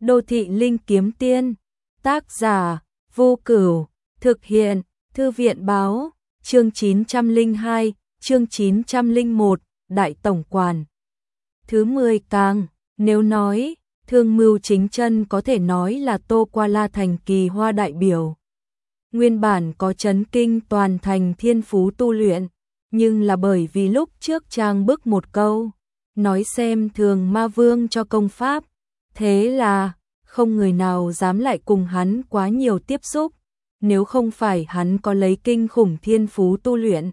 Đô thị linh kiếm tiên, tác giả, Vô Cửu, thực hiện, Thư viện báo, chương 902, chương 901, Đại Tổng Quản. Thứ 10 càng, nếu nói, Thương Mưu Chính Chân có thể nói là Tô Qua La Thành kỳ hoa đại biểu. Nguyên bản có chấn kinh toàn thành thiên phú tu luyện, nhưng là bởi vì lúc trước trang bức một câu, nói xem thường ma vương cho công pháp, thế là không người nào dám lại cùng hắn quá nhiều tiếp xúc, nếu không phải hắn có lấy kinh khủng thiên phú tu luyện.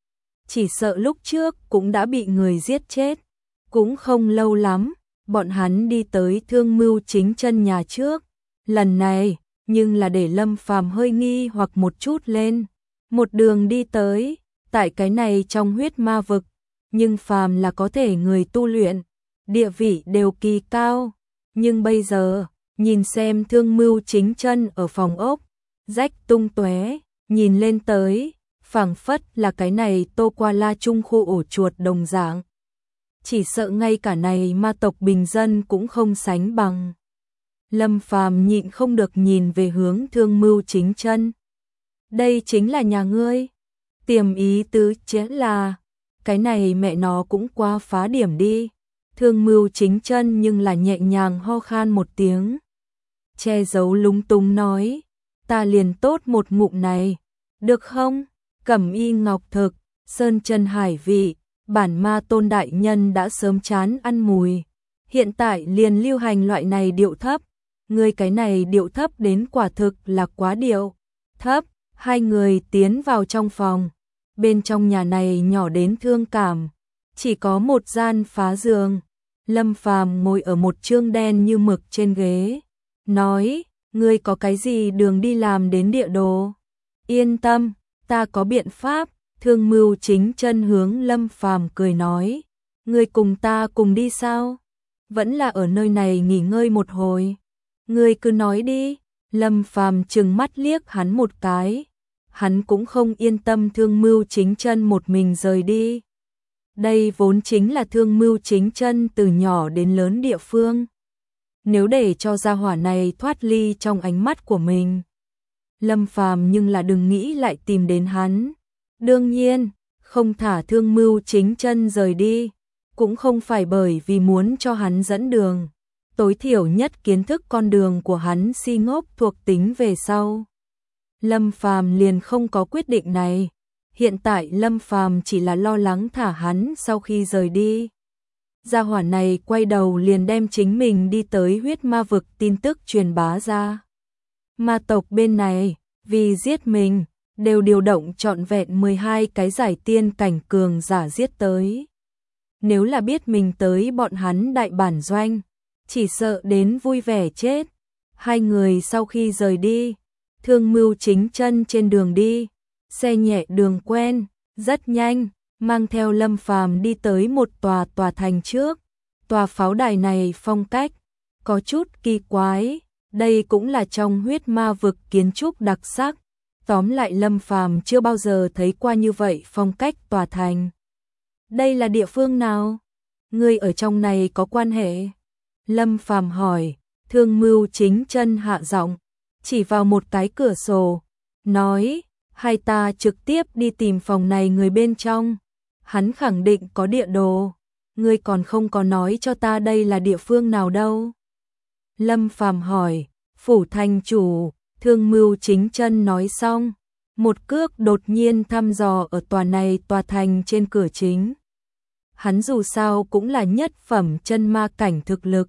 Chỉ sợ lúc trước cũng đã bị người giết chết, cũng không lâu lắm, bọn hắn đi tới Thương Mưu Chính Chân nhà trước, lần này, nhưng là để Lâm Phàm hơi nghi hoặc một chút lên, một đường đi tới, tại cái này trong huyết ma vực, nhưng phàm là có thể người tu luyện, địa vị đều kỳ cao, nhưng bây giờ, nhìn xem Thương Mưu Chính Chân ở phòng ốc, rách tung tóe, nhìn lên tới, phảng phất là cái này Tô Qua La trung khu ổ chuột đồng dạng. Chỉ sợ ngay cả này ma tộc bình dân cũng không sánh bằng. Lâm Phàm nhịn không được nhìn về hướng Thương Mưu Chính Chân. Đây chính là nhà ngươi. Tiềm ý tứ chế là, cái này mẹ nó cũng quá phá điểm đi. Thương Mưu Chính Chân nhưng là nhẹ nhàng ho khan một tiếng. Che giấu lúng túng nói, ta liền tốt một ngụm này, được không? Cẩm y ngọc thực, sơn chân hải vị, bản ma tôn đại nhân đã sớm chán ăn mùi. Hiện tại liền lưu hành loại này điệu thấp, người cái này điệu thấp đến quả thực là quá điệu thấp. Hai người tiến vào trong phòng, bên trong nhà này nhỏ đến thương cảm, chỉ có một gian phá giường. Lâm Phàm ngồi ở một trương đen như mực trên ghế, nói, ngươi có cái gì đường đi làm đến địa đồ? Yên tâm, ta có biện pháp. Thương Mưu Chính Chân hướng Lâm Phàm cười nói, ngươi cùng ta cùng đi sao? Vẫn là ở nơi này nghỉ ngơi một hồi. Ngươi cứ nói đi. Lâm Phàm trừng mắt liếc hắn một cái. Hắn cũng không yên tâm Thương Mưu Chính Chân một mình rời đi. Đây vốn chính là Thương Mưu Chính Chân từ nhỏ đến lớn địa phương. Nếu để cho gia hỏa này thoát ly trong ánh mắt của mình, Lâm Phàm nhưng là đừng nghĩ lại tìm đến hắn. Đương nhiên, không thả Thương Mưu Chính Chân rời đi, cũng không phải bởi vì muốn cho hắn dẫn đường. Tối thiểu nhất kiến thức con đường của hắn si ngốc thuộc tính về sau. Lâm Phàm liền không có quyết định này. Hiện tại Lâm Phàm chỉ là lo lắng thả hắn sau khi rời đi. Gia hỏa này quay đầu liền đem chính mình đi tới huyết ma vực tin tức truyền bá ra. Ma tộc bên này, vì giết mình, đều điều động trọn vẹn 12 cái giải tiên cảnh cường giả giết tới. Nếu là biết mình tới bọn hắn đại bản doanh, chỉ sợ đến vui vẻ chết. Hai người sau khi rời đi, Thương Mưu Chính Chân trên đường đi, xe nhẹ đường quen, rất nhanh, mang theo Lâm Phàm đi tới một tòa thành trước. Tòa pháo đài này phong cách có chút kỳ quái, đây cũng là trong huyết ma vực kiến trúc đặc sắc. Tóm lại Lâm Phàm chưa bao giờ thấy qua như vậy phong cách tòa thành. Đây là địa phương nào? Ngươi ở trong này có quan hệ? Lâm Phàm hỏi. Thương Mưu Chính Chân hạ giọng, chỉ vào một cái cửa sổ, nói, hay ta trực tiếp đi tìm phòng này người bên trong. Hắn khẳng định có địa đồ, ngươi còn không có nói cho ta đây là địa phương nào đâu. Lâm Phàm hỏi. Phủ thành chủ. Thương Mưu Chính Chân nói xong, một cước đột nhiên thăm dò ở tòa thành trên cửa chính. Hắn dù sao cũng là nhất phẩm chân ma cảnh thực lực.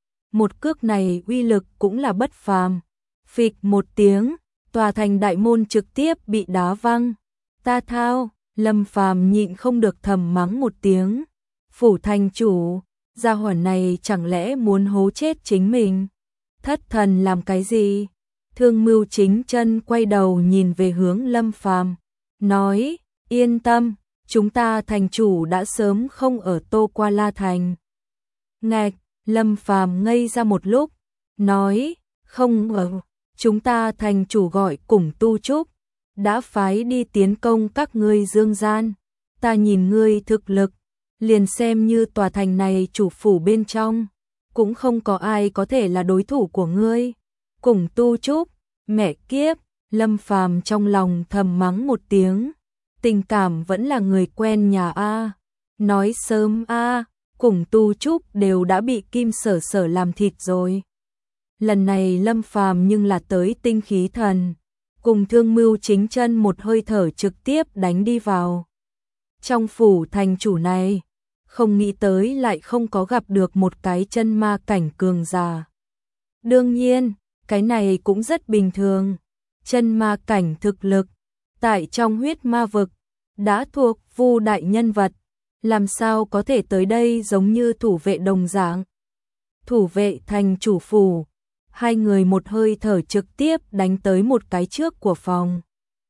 Một cước này uy lực cũng là bất phàm. Phịch một tiếng, tòa thành đại môn trực tiếp bị đá văng. Ta thao, Lâm Phàm nhịn không được thầm mắng một tiếng. Phủ thành chủ, gia hỏa này chẳng lẽ muốn hố chết chính mình? Thất thần làm cái gì? Thương Mưu Chính Chân quay đầu nhìn về hướng Lâm Phàm, nói, yên tâm, chúng ta thành chủ đã sớm không ở Tô Qua La Thành. Ngạch, Lâm Phàm ngây ra một lúc, nói, không ở, chúng ta thành chủ gọi cùng tu trúc, đã phái đi tiến công các ngươi dương gian. Ta nhìn ngươi thực lực, liền xem như tòa thành này chủ phủ bên trong, cũng không có ai có thể là đối thủ của ngươi. Cùng Tu Trúc, mẹ kiếp, Lâm Phàm trong lòng thầm mắng một tiếng. Tình cảm vẫn là người quen nhà a. Nói sớm a, Cùng Tu Trúc đều đã bị Kim Sở Sở làm thịt rồi. Lần này Lâm Phàm nhưng là tới tinh khí thần, cùng Thương Mưu Chính Chân một hơi thở trực tiếp đánh đi vào. Trong phủ thành chủ này, không nghĩ tới lại không có gặp được một cái chân ma cảnh cường giả. Đương nhiên, cái này cũng rất bình thường. Chân ma cảnh thực lực, tại trong huyết ma vực, đã thuộc Vu đại nhân vật, làm sao có thể tới đây giống như thủ vệ đồng dạng. Thủ vệ thành chủ phủ, hai người một hơi thở trực tiếp đánh tới một cái trước của phòng.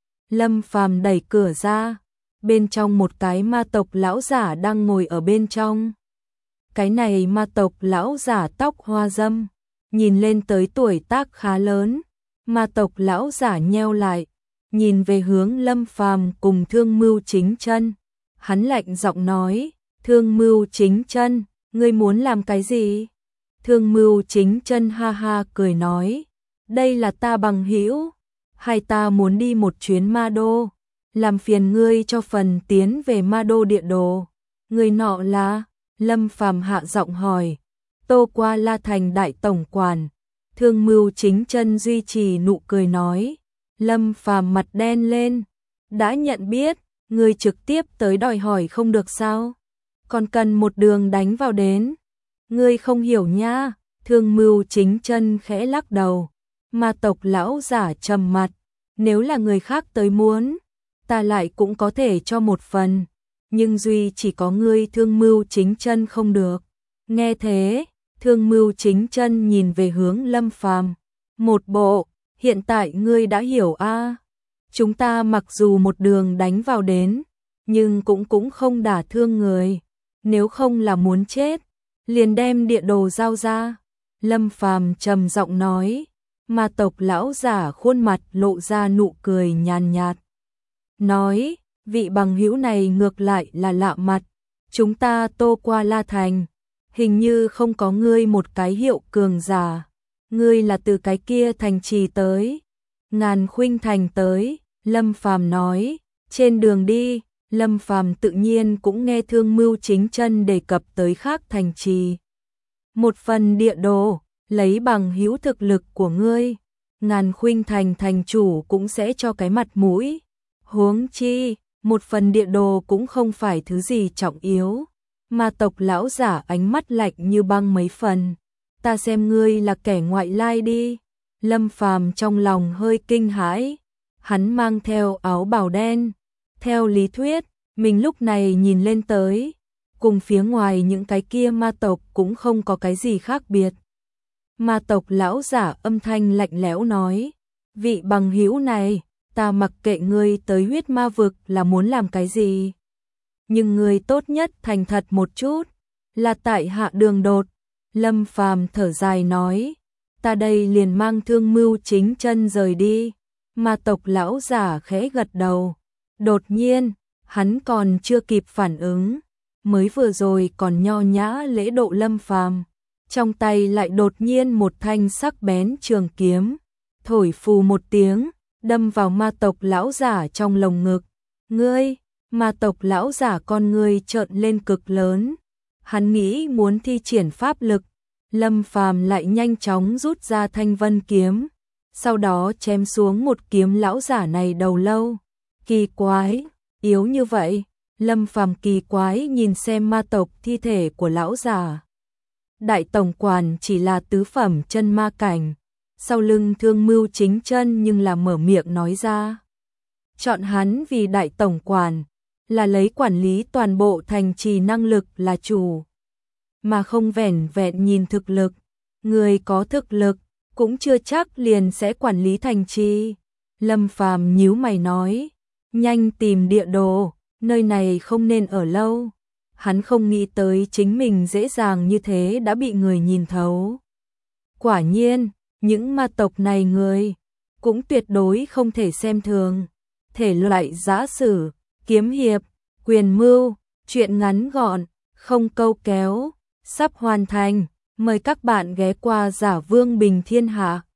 Lâm Phàm đẩy cửa ra, bên trong một cái ma tộc lão giả đang ngồi ở bên trong. Cái này ma tộc lão giả tóc hoa râm, nhìn lên tới tuổi tác khá lớn. Ma tộc lão giả nheo lại, nhìn về hướng Lâm Phàm cùng Thương Mưu Chính Chân. Hắn lạnh giọng nói, Thương Mưu Chính Chân, ngươi muốn làm cái gì? Thương Mưu Chính Chân ha ha cười nói, đây là ta bằng hữu, hai ta muốn đi một chuyến ma đô, làm phiền ngươi cho phần tiến về ma đô địa đồ. Người nọ là? Lâm Phàm hạ giọng hỏi. Tô Qua La Thành đại tổng quản. Thương Mưu Chính Chân duy trì nụ cười nói. Lâm Phàm mặt đen lên, đã nhận biết, ngươi trực tiếp tới đòi hỏi không được sao? Còn cần một đường đánh vào đến. Ngươi không hiểu nha. Thương Mưu Chính Chân khẽ lắc đầu. Ma tộc lão giả trầm mặt, nếu là người khác tới muốn, ta lại cũng có thể cho một phần, nhưng duy chỉ có ngươi Thương Mưu Chính Chân không được. Nghe thế, Thương Mưu Chính Chân nhìn về hướng Lâm Phàm, một bộ, hiện tại ngươi đã hiểu a? Chúng ta mặc dù một đường đánh vào đến, nhưng cũng không đả thương người, nếu không là muốn chết, liền đem địa đồ giao ra. Lâm Phàm trầm giọng nói. Ma tộc lão giả khuôn mặt lộ ra nụ cười nhàn nhạt. Nói, vị bằng hữu này ngược lại là lạ mặt. Chúng ta Tô Qua La Thành, hình như không có ngươi một cái hiệu cường giả. Ngươi là từ cái kia thành trì tới. Ngàn Khuynh thành tới, Lâm Phàm nói. Trên đường đi, Lâm Phàm tự nhiên cũng nghe Thương Mưu Chính Chân đề cập tới khác thành trì. Một phần địa đồ, lấy bằng hữu thực lực của ngươi, Ngàn Khuynh thành thành chủ cũng sẽ cho cái mặt mũi. Huống chi, một phần địa đồ cũng không phải thứ gì trọng yếu. Ma tộc lão giả ánh mắt lạnh như băng mấy phần. Ta xem ngươi là kẻ ngoại lai đi. Lâm Phàm trong lòng hơi kinh hãi. Hắn mang theo áo bào đen. Theo lý thuyết, mình lúc này nhìn lên tới, cùng phía ngoài những cái kia ma tộc cũng không có cái gì khác biệt. Ma tộc lão giả âm thanh lạnh lẽo nói, vị bằng hữu này, ta mặc kệ ngươi tới huyết ma vực là muốn làm cái gì. Nhưng ngươi tốt nhất thành thật một chút, là tại hạ đường đột. Lâm Phàm thở dài nói, ta đây liền mang Thương Mưu Chính Chân rời đi. Ma tộc lão giả khẽ gật đầu. Đột nhiên, hắn còn chưa kịp phản ứng, mới vừa rồi còn nho nhã lễ độ Lâm Phàm, trong tay lại đột nhiên một thanh sắc bén trường kiếm, thổi phù một tiếng, đâm vào ma tộc lão giả trong lồng ngực. Ngươi, ma tộc lão giả con ngươi trợn lên cực lớn, hắn nghĩ muốn thi triển pháp lực, Lâm Phàm lại nhanh chóng rút ra thanh vân kiếm, sau đó chém xuống một kiếm lão giả này đầu lâu. Kỳ quái, yếu như vậy. Lâm Phàm kỳ quái nhìn xem ma tộc thi thể của lão già. Đại tổng quản chỉ là tứ phẩm chân ma cảnh, sau lưng Thương Mưu Chính Chân nhưng là mở miệng nói ra. Chọn hắn vì đại tổng quản, là lấy quản lý toàn bộ thành trì năng lực là chủ, mà không vẻn vẹn nhìn thực lực. Người có thực lực, cũng chưa chắc liền sẽ quản lý thành trì. Lâm Phàm nhíu mày nói, nhanh tìm địa đồ. Nơi này không nên ở lâu. Hắn không nghĩ tới chính mình dễ dàng như thế đã bị người nhìn thấu. Quả nhiên, những ma tộc này người cũng tuyệt đối không thể xem thường. Thể loại giã sử, kiếm hiệp, quyền mưu, chuyện ngắn gọn, không câu kéo, sắp hoàn thành. Mời các bạn ghé qua Giả Vương Bình Thiên Hạ.